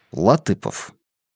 Латыпов.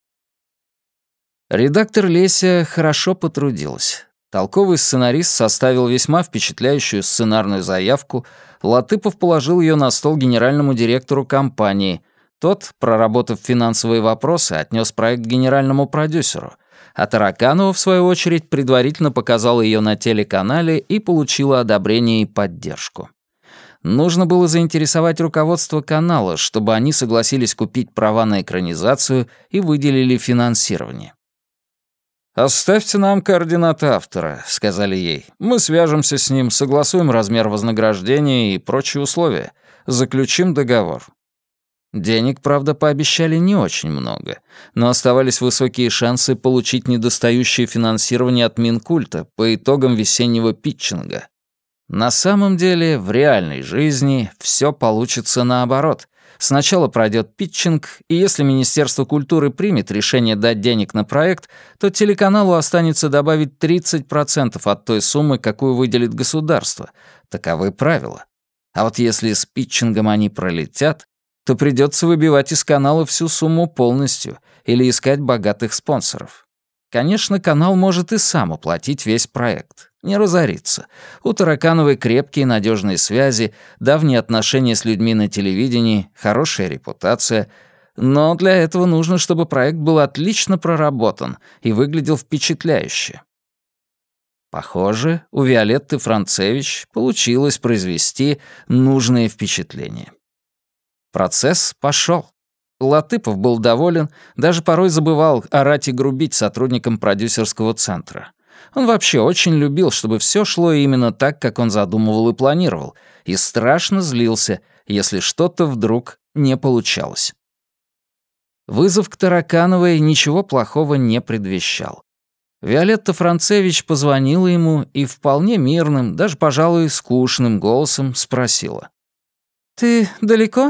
Редактор Леся хорошо потрудилась. Толковый сценарист составил весьма впечатляющую сценарную заявку, Латыпов положил ее на стол генеральному директору компании. Тот, проработав финансовые вопросы, отнес проект генеральному продюсеру, а Тараканова, в свою очередь, предварительно показал ее на телеканале и получила одобрение и поддержку. Нужно было заинтересовать руководство канала, чтобы они согласились купить права на экранизацию и выделили финансирование. «Оставьте нам координаты автора», — сказали ей. «Мы свяжемся с ним, согласуем размер вознаграждения и прочие условия. Заключим договор». Денег, правда, пообещали не очень много, но оставались высокие шансы получить недостающее финансирование от Минкульта по итогам весеннего питчинга. На самом деле, в реальной жизни все получится наоборот. Сначала пройдет питчинг, и если Министерство культуры примет решение дать денег на проект, то телеканалу останется добавить 30% от той суммы, какую выделит государство. Таковы правила. А вот если с питчингом они пролетят, то придется выбивать из канала всю сумму полностью или искать богатых спонсоров. Конечно, канал может и сам оплатить весь проект. Не разориться. У Таракановой крепкие надежные связи, давние отношения с людьми на телевидении, хорошая репутация. Но для этого нужно, чтобы проект был отлично проработан и выглядел впечатляюще. Похоже, у Виолетты Францевич получилось произвести нужное впечатление. Процесс пошел. Латыпов был доволен, даже порой забывал орать и грубить сотрудникам продюсерского центра. Он вообще очень любил, чтобы все шло именно так, как он задумывал и планировал, и страшно злился, если что-то вдруг не получалось. Вызов к Таракановой ничего плохого не предвещал. Виолетта Францевич позвонила ему и вполне мирным, даже, пожалуй, скучным голосом спросила. «Ты далеко?»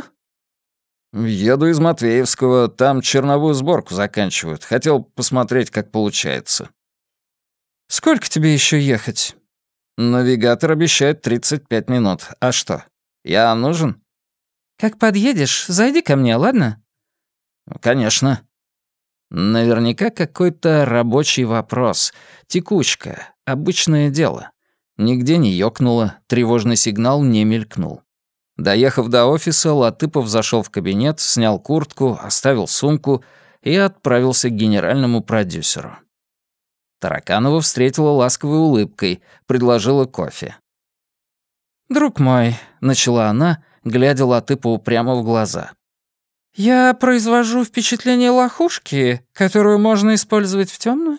«Еду из Матвеевского, там черновую сборку заканчивают. Хотел посмотреть, как получается». «Сколько тебе еще ехать?» «Навигатор обещает 35 минут. А что, я нужен?» «Как подъедешь, зайди ко мне, ладно?» «Конечно». Наверняка какой-то рабочий вопрос. Текучка. Обычное дело. Нигде не ёкнуло, тревожный сигнал не мелькнул. Доехав до офиса, Латыпов зашел в кабинет, снял куртку, оставил сумку и отправился к генеральному продюсеру. Тараканова встретила ласковой улыбкой, предложила кофе. «Друг мой», — начала она, глядя Латыпову прямо в глаза, «я произвожу впечатление лохушки, которую можно использовать в темную?»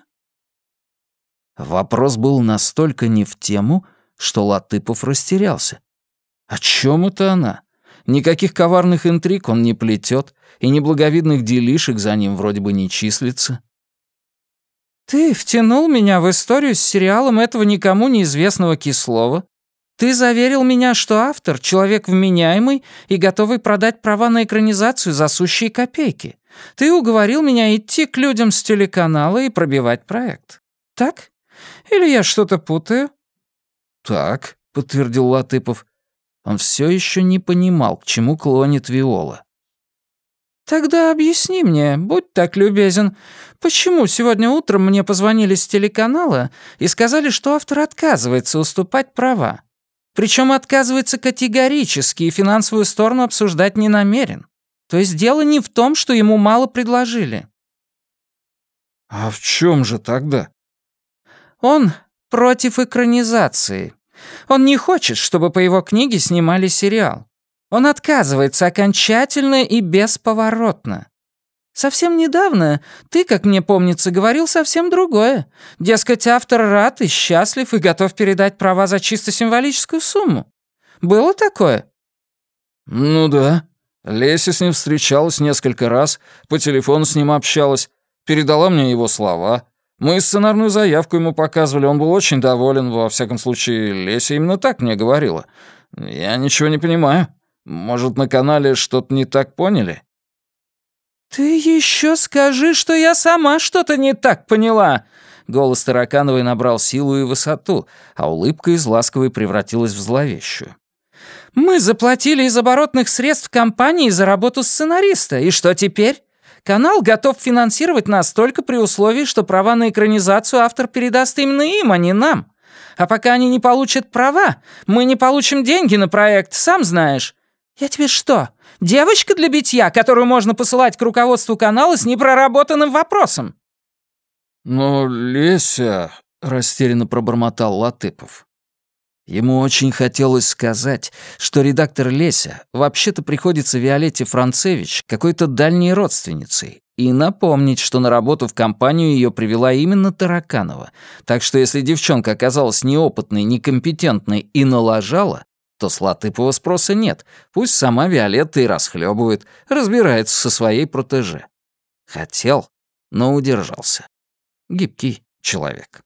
Вопрос был настолько не в тему, что Латыпов растерялся. О чем это она? Никаких коварных интриг он не плетет, и неблаговидных делишек за ним вроде бы не числится. «Ты втянул меня в историю с сериалом этого никому неизвестного Кислова. Ты заверил меня, что автор — человек вменяемый и готовый продать права на экранизацию за сущие копейки. Ты уговорил меня идти к людям с телеканала и пробивать проект. Так? Или я что-то путаю?» «Так», — подтвердил Латыпов. Он все еще не понимал, к чему клонит Виола. «Тогда объясни мне, будь так любезен, почему сегодня утром мне позвонили с телеканала и сказали, что автор отказывается уступать права? Причем отказывается категорически и финансовую сторону обсуждать не намерен. То есть дело не в том, что ему мало предложили». «А в чем же тогда?» «Он против экранизации. Он не хочет, чтобы по его книге снимали сериал. Он отказывается окончательно и бесповоротно. Совсем недавно ты, как мне помнится, говорил совсем другое. Дескать, автор рад и счастлив и готов передать права за чисто символическую сумму. Было такое?» «Ну да. Леся с ним встречалась несколько раз, по телефону с ним общалась, передала мне его слова. Мы сценарную заявку ему показывали, он был очень доволен, во всяком случае, Леся именно так мне говорила. Я ничего не понимаю. Может, на канале что-то не так поняли?» «Ты еще скажи, что я сама что-то не так поняла!» Голос Таракановой набрал силу и высоту, а улыбка из ласковой превратилась в зловещую. «Мы заплатили из оборотных средств компании за работу сценариста, и что теперь? Канал готов финансировать нас только при условии, что права на экранизацию автор передаст именно им, а не нам. А пока они не получат права, мы не получим деньги на проект, сам знаешь. Я тебе что, девочка для битья, которую можно посылать к руководству канала с непроработанным вопросом?» «Но, Леся...» — растерянно пробормотал Латыпов. Ему очень хотелось сказать, что редактор Леся вообще-то приходится Виолетте Францевич какой-то дальней родственницей, и напомнить, что на работу в компанию ее привела именно Тараканова, так что если девчонка оказалась неопытной, некомпетентной и налажала, то с Латыпова спроса нет, пусть сама Виолетта и расхлебывает, разбирается со своей протеже. Хотел, но удержался. Гибкий человек.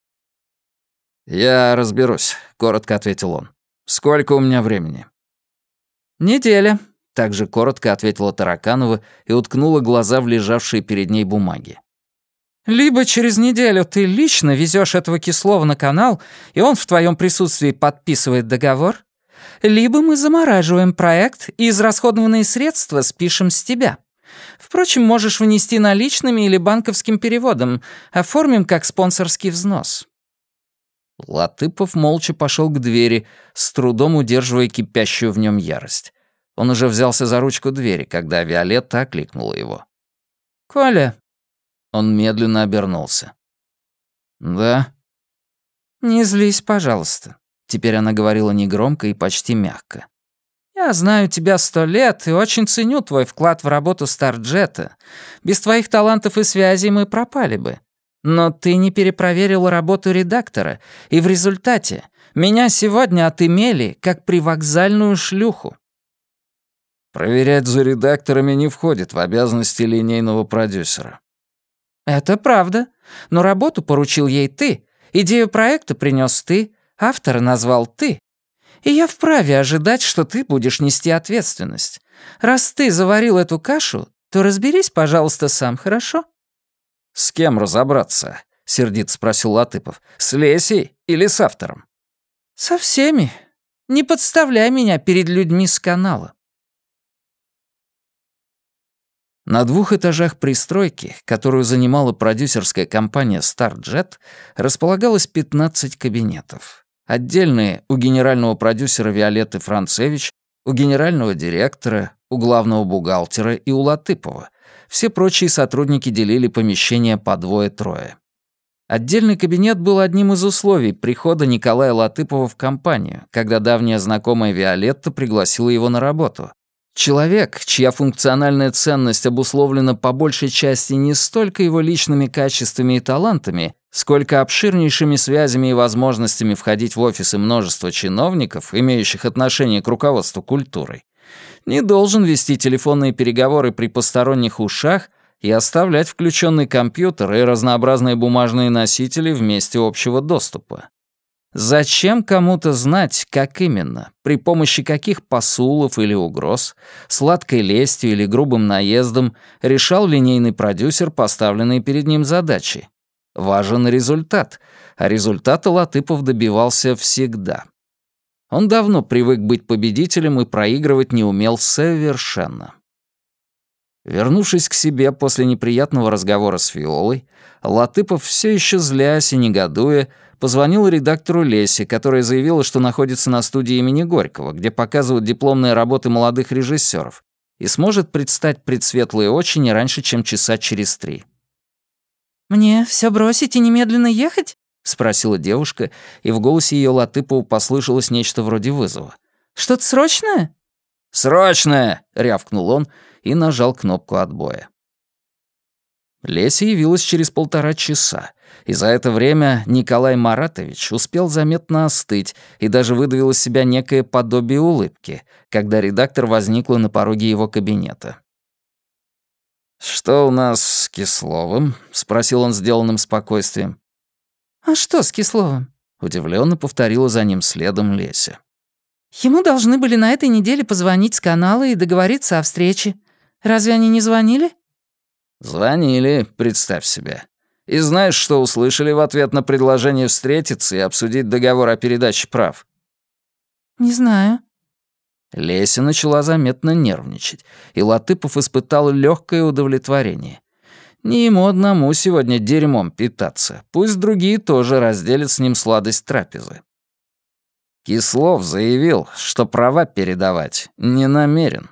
«Я разберусь», — коротко ответил он. «Сколько у меня времени?» «Неделя», — также коротко ответила Тараканова и уткнула глаза в лежавшие перед ней бумаги. «Либо через неделю ты лично везешь этого Кислова на канал, и он в твоем присутствии подписывает договор, либо мы замораживаем проект и израсходованные средства спишем с тебя. Впрочем, можешь внести наличными или банковским переводом, оформим как спонсорский взнос». Латыпов молча пошел к двери, с трудом удерживая кипящую в нем ярость. Он уже взялся за ручку двери, когда Виолетта окликнула его. «Коля». Он медленно обернулся. «Да?» «Не злись, пожалуйста». Теперь она говорила негромко и почти мягко. «Я знаю тебя 100 лет и очень ценю твой вклад в работу Старджета. Без твоих талантов и связей мы пропали бы. Но ты не перепроверил работу редактора, и в результате меня сегодня отымели, как привокзальную шлюху». «Проверять за редакторами не входит в обязанности линейного продюсера». «Это правда. Но работу поручил ей ты, идею проекта принес ты, автора назвал ты. И я вправе ожидать, что ты будешь нести ответственность. Раз ты заварил эту кашу, то разберись, пожалуйста, сам, хорошо?» «С кем разобраться?» — сердито спросил Латыпов. «С Лесей или с автором?» «Со всеми. Не подставляй меня перед людьми с канала». На 2 этажах пристройки, которую занимала продюсерская компания StarJet, располагалось 15 кабинетов. Отдельные у генерального продюсера Виолетты Францевич, у генерального директора, у главного бухгалтера и у Латыпова. Все прочие сотрудники делили помещение по 2-3. Отдельный кабинет был одним из условий прихода Николая Латыпова в компанию, когда давняя знакомая Виолетта пригласила его на работу. Человек, чья функциональная ценность обусловлена по большей части не столько его личными качествами и талантами, сколько обширнейшими связями и возможностями входить в офисы множества чиновников, имеющих отношение к руководству культурой, не должен вести телефонные переговоры при посторонних ушах и оставлять включенный компьютер и разнообразные бумажные носители в месте общего доступа. Зачем кому-то знать, как именно, при помощи каких посулов или угроз, сладкой лестью или грубым наездом решал линейный продюсер поставленные перед ним задачи? Важен результат, а результата Латыпов добивался всегда. Он давно привык быть победителем и проигрывать не умел совершенно. Вернувшись к себе после неприятного разговора с Виолой, Латыпов, все еще злясь и негодуя, позвонил редактору Лесе, которая заявила, что находится на студии имени Горького, где показывают дипломные работы молодых режиссеров, и сможет предстать пред светлые очи не раньше, чем часа через 3. «Мне все бросить и немедленно ехать?» — спросила девушка, и в голосе ее Латыпову послышалось нечто вроде вызова. «Что-то срочное?» «Срочное!» — рявкнул он и нажал кнопку отбоя. Леся явилась через 1,5 часа, и за это время Николай Маратович успел заметно остыть и даже выдавил из себя некое подобие улыбки, когда редактор возникла на пороге его кабинета. «Что у нас с Кисловым?» — спросил он сделанным спокойствием. «А что с Кисловым?» — удивленно повторила за ним следом Леся. «Ему должны были на этой неделе позвонить с канала и договориться о встрече. Разве они не звонили?» «Звонили, представь себе. И знаешь, что услышали в ответ на предложение встретиться и обсудить договор о передаче прав?» «Не знаю». Леся начала заметно нервничать, и Латыпов испытал легкое удовлетворение. Не ему одному сегодня дерьмом питаться. Пусть другие тоже разделят с ним сладость трапезы. Кислов заявил, что права передавать не намерен.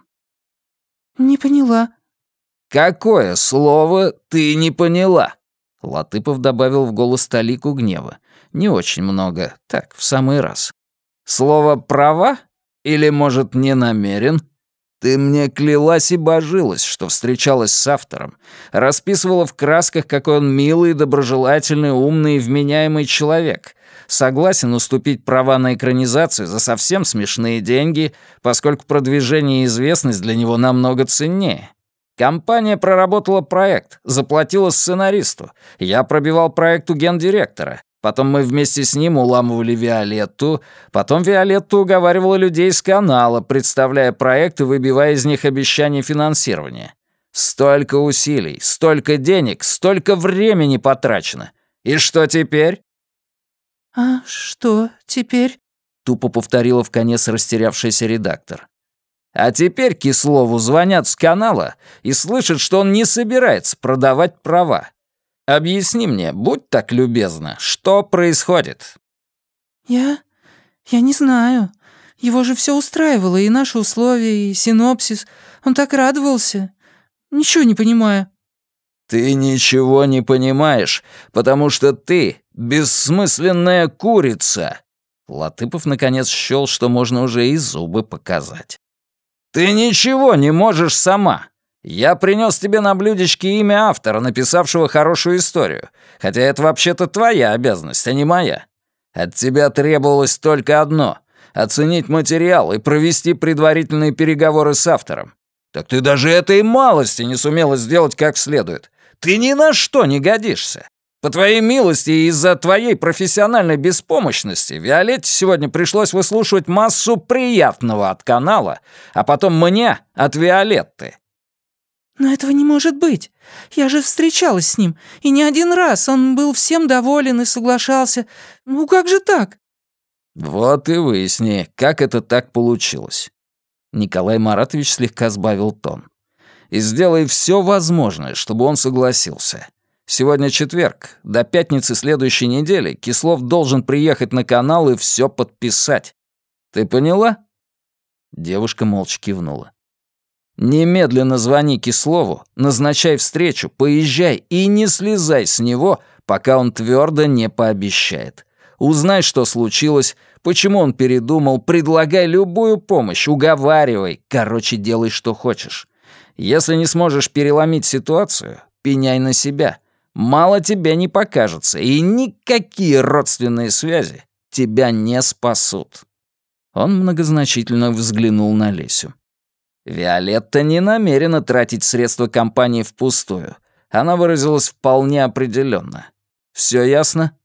«Не поняла». «Какое слово ты не поняла?» Латыпов добавил в голос талику гнева. Не очень много, так, в самый раз. «Слово «права»? Или, может, не намерен?» Ты мне клялась и божилась, что встречалась с автором, расписывала в красках, какой он милый, доброжелательный, умный и вменяемый человек, согласен уступить права на экранизацию за совсем смешные деньги, поскольку продвижение и известность для него намного ценнее. Компания проработала проект, заплатила сценаристу. Я пробивал проект у гендиректора. Потом мы вместе с ним уламывали Виолетту. Потом Виолетта уговаривала людей с канала, представляя проект и выбивая из них обещания финансирования. Столько усилий, столько денег, столько времени потрачено. И что теперь? «А что теперь?» — тупо повторила вконец растерявшийся редактор. А теперь Кислову звонят с канала и слышат, что он не собирается продавать права. Объясни мне, будь так любезна, что происходит?» Я не знаю. Его же все устраивало, и наши условия, и синопсис. Он так радовался. Ничего не понимаю». «Ты ничего не понимаешь, потому что ты бессмысленная курица!» Латыпов наконец счёл, что можно уже и зубы показать. «Ты ничего не можешь сама. Я принес тебе на блюдечке имя автора, написавшего хорошую историю, хотя это вообще-то твоя обязанность, а не моя. От тебя требовалось только одно — оценить материал и провести предварительные переговоры с автором. Так ты даже этой малости не сумела сделать как следует. Ты ни на что не годишься. По твоей милости и из-за твоей профессиональной беспомощности Виолетте сегодня пришлось выслушивать массу приятного от канала, а потом мне от Виолетты». «Но этого не может быть. Я же встречалась с ним, и не один раз. Он был всем доволен и соглашался. Ну как же так?» «Вот и выясни, как это так получилось». Николай Маратович слегка сбавил тон. «И сделай все возможное, чтобы он согласился. Сегодня четверг. До пятницы следующей недели Кислов должен приехать на канал и все подписать. Ты поняла?» Девушка молча кивнула. «Немедленно звони Кислову, назначай встречу, поезжай и не слезай с него, пока он твердо не пообещает. Узнай, что случилось, почему он передумал, предлагай любую помощь, уговаривай, короче, делай, что хочешь. Если не сможешь переломить ситуацию, пеняй на себя. Мало тебе не покажется, и никакие родственные связи тебя не спасут». Он многозначительно взглянул на Лесю. Виолетта не намерена тратить средства компании впустую. Она выразилась вполне определенно. Все ясно?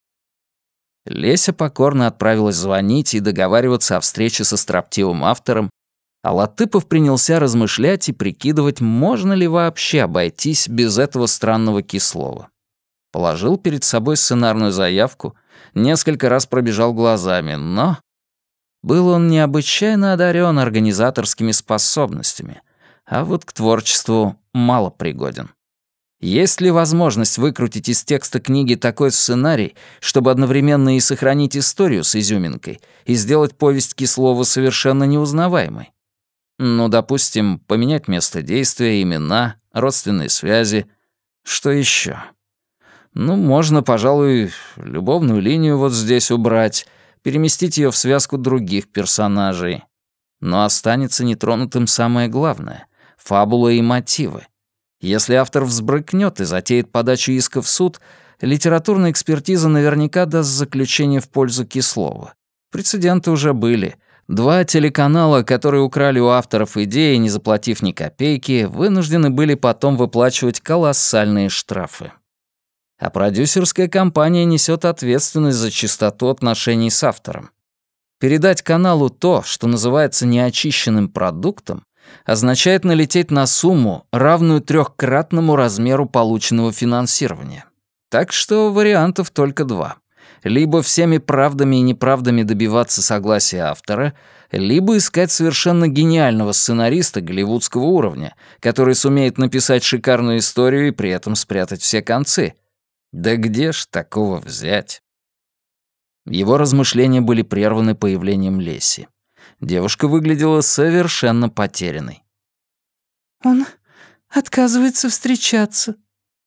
Леся покорно отправилась звонить и договариваться о встрече со строптивым автором, а Латыпов принялся размышлять и прикидывать, можно ли вообще обойтись без этого странного Кислова. Положил перед собой сценарную заявку, несколько раз пробежал глазами, но был он необычайно одарен организаторскими способностями, а вот к творчеству мало пригоден. Есть ли возможность выкрутить из текста книги такой сценарий, чтобы одновременно и сохранить историю с изюминкой, и сделать повесть Кислова совершенно неузнаваемой? Ну, допустим, поменять место действия, имена, родственные связи. Что еще? Ну, можно, пожалуй, любовную линию вот здесь убрать, переместить ее в связку других персонажей. Но останется нетронутым самое главное — фабула и мотивы. Если автор взбрыкнет и затеет подачу иска в суд, литературная экспертиза наверняка даст заключение в пользу Кислова. Прецеденты уже были. 2 телеканала, которые украли у авторов идеи, не заплатив ни копейки, вынуждены были потом выплачивать колоссальные штрафы. А продюсерская компания несет ответственность за чистоту отношений с автором. Передать каналу то, что называется неочищенным продуктом, означает налететь на сумму, равную 3-кратному размеру полученного финансирования. Так что вариантов только 2. Либо всеми правдами и неправдами добиваться согласия автора, либо искать совершенно гениального сценариста голливудского уровня, который сумеет написать шикарную историю и при этом спрятать все концы. Да где ж такого взять? Его размышления были прерваны появлением Леси. Девушка выглядела совершенно потерянной. «Он отказывается встречаться».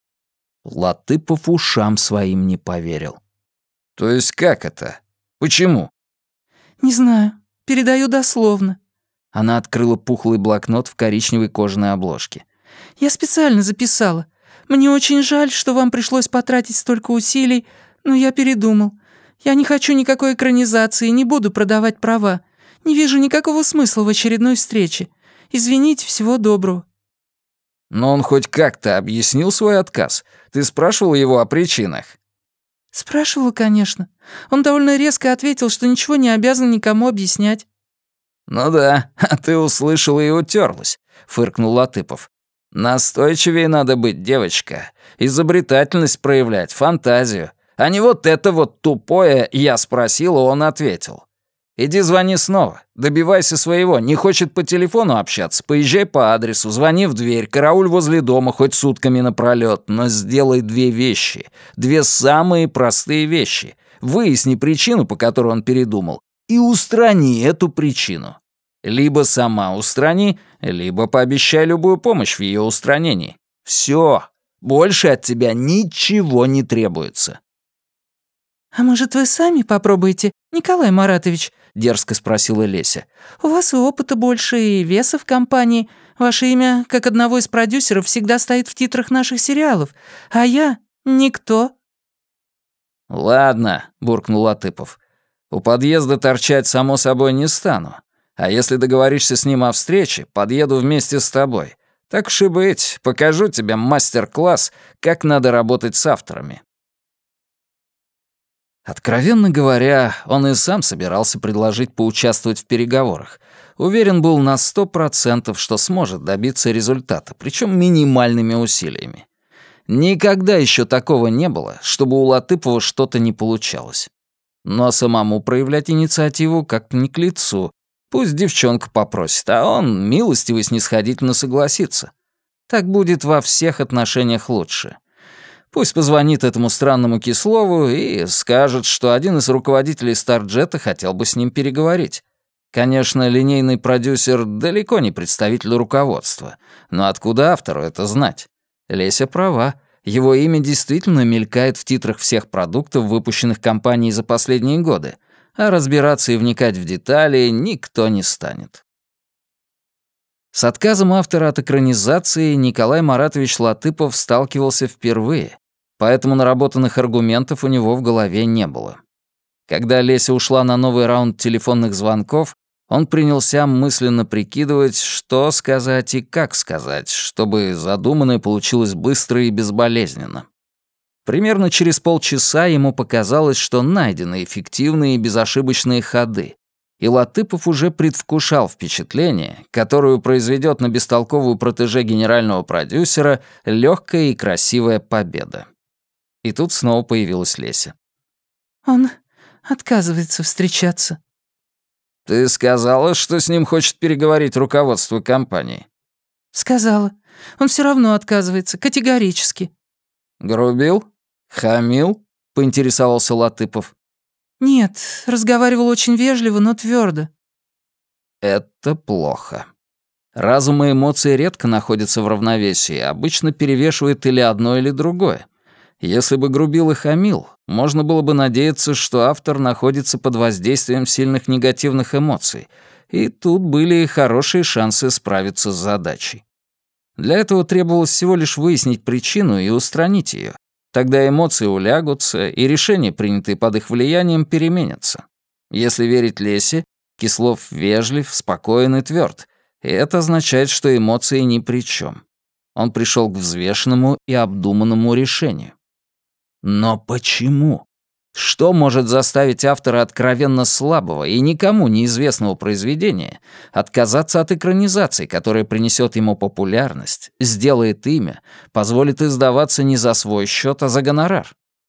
Латыпов ушам своим не поверил. «То есть как это? Почему?» «Не знаю. Передаю дословно». Она открыла пухлый блокнот в коричневой кожаной обложке. «Я специально записала. Мне очень жаль, что вам пришлось потратить столько усилий, но я передумал. Я не хочу никакой экранизации, не буду продавать права. Не вижу никакого смысла в очередной встрече. Извините, всего доброго». «Но он хоть как-то объяснил свой отказ? Ты спрашивал его о причинах?» «Спрашивала, конечно. Он довольно резко ответил, что ничего не обязан никому объяснять». «Ну да, а ты услышала и утерлась», — фыркнул Латыпов. «Настойчивее надо быть, девочка. Изобретательность проявлять, фантазию. А не вот это вот тупое «я спросил, а он ответил». Иди звони снова, добивайся своего. Не хочет по телефону общаться, поезжай по адресу, звони в дверь, карауль возле дома хоть сутками напролёт, но сделай две вещи, две самые простые вещи. Выясни причину, по которой он передумал, и устрани эту причину. Либо сама устрани, либо пообещай любую помощь в ее устранении. Все, больше от тебя ничего не требуется». «А может, вы сами попробуете, Николай Маратович?» — дерзко спросила Леся. «У вас и опыта больше, и веса в компании. Ваше имя, как одного из продюсеров, всегда стоит в титрах наших сериалов, а я — никто». «Ладно», — буркнул Латыпов. «У подъезда торчать, само собой, не стану. А если договоришься с ним о встрече, подъеду вместе с тобой. Так уж и быть, покажу тебе мастер-класс, как надо работать с авторами». Откровенно говоря, он и сам собирался предложить поучаствовать в переговорах. Уверен был на 100%, что сможет добиться результата, причем минимальными усилиями. Никогда еще такого не было, чтобы у Латыпова что-то не получалось. Но самому проявлять инициативу как-то не к лицу. Пусть девчонка попросит, а он милостиво и снисходительно согласится. Так будет во всех отношениях лучше. Пусть позвонит этому странному Кислову и скажет, что один из руководителей Старджета хотел бы с ним переговорить. Конечно, линейный продюсер далеко не представитель руководства, но откуда автору это знать? Леся права, его имя действительно мелькает в титрах всех продуктов, выпущенных компанией за последние годы, а разбираться и вникать в детали никто не станет. С отказом автора от экранизации Николай Маратович Латыпов сталкивался впервые, поэтому наработанных аргументов у него в голове не было. Когда Леся ушла на новый раунд телефонных звонков, он принялся мысленно прикидывать, что сказать и как сказать, чтобы задуманное получилось быстро и безболезненно. Примерно через полчаса ему показалось, что найдены эффективные и безошибочные ходы, и Латыпов уже предвкушал впечатление, которое произведет на бестолковую протеже генерального продюсера легкая и красивая победа. И тут снова появилась Леся. «Он отказывается встречаться». «Ты сказала, что с ним хочет переговорить руководство компании?» «Сказала. Он все равно отказывается, категорически». «Грубил? Хамил?» — поинтересовался Латыпов. «Нет, разговаривал очень вежливо, но твердо». Это плохо. Разум и эмоции редко находятся в равновесии, обычно перевешивает или одно, или другое. Если бы грубил и хамил, можно было бы надеяться, что автор находится под воздействием сильных негативных эмоций, и тут были хорошие шансы справиться с задачей. Для этого требовалось всего лишь выяснить причину и устранить ее. Тогда эмоции улягутся, и решения, принятые под их влиянием, переменятся. Если верить Лесе, Кислов вежлив, спокоен и тверд, и это означает, что эмоции ни при чем. Он пришел к взвешенному и обдуманному решению. Но почему? Что может заставить автора откровенно слабого и никому неизвестного произведения отказаться от экранизации, которая принесет ему популярность, сделает имя, позволит издаваться не за свой счет, а за гонорар?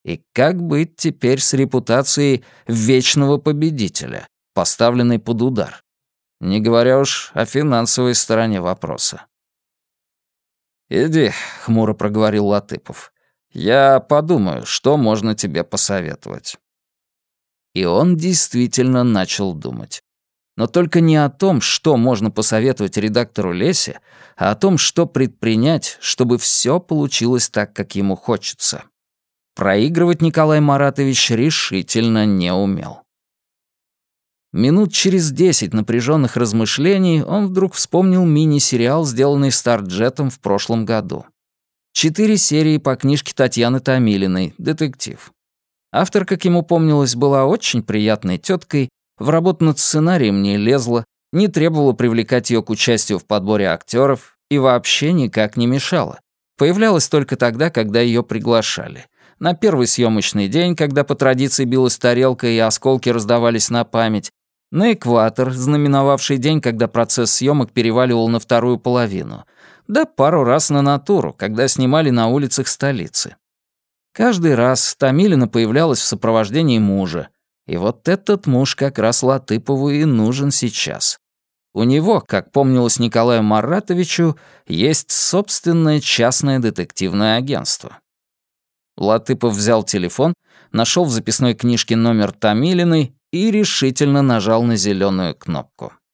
И как быть теперь с репутацией вечного победителя, поставленной под удар? Не говоря уж о финансовой стороне вопроса. «Иди», — хмуро проговорил Латыпов. «Я подумаю, что можно тебе посоветовать». И он действительно начал думать. Но только не о том, что можно посоветовать редактору Лесе, а о том, что предпринять, чтобы все получилось так, как ему хочется. Проигрывать Николай Маратович решительно не умел. Минут через 10 напряженных размышлений он вдруг вспомнил мини-сериал, сделанный Старджетом в прошлом году. 4 серии по книжке Татьяны Томилиной «Детектив». Автор, как ему помнилось, была очень приятной теткой, в работу над сценарием не лезла, не требовала привлекать ее к участию в подборе актеров и вообще никак не мешала. Появлялась только тогда, когда ее приглашали. На первый съемочный день, когда по традиции билась тарелка и осколки раздавались на память, на экватор, знаменовавший день, когда процесс съемок переваливал на вторую половину, да пару раз на натуру, когда снимали на улицах столицы. Каждый раз Томилина появлялась в сопровождении мужа, и вот этот муж как раз Латыпову и нужен сейчас. У него, как помнилось Николаю Маратовичу, есть собственное частное детективное агентство. Латыпов взял телефон, нашел в записной книжке номер Томилиной и решительно нажал на зеленую кнопку.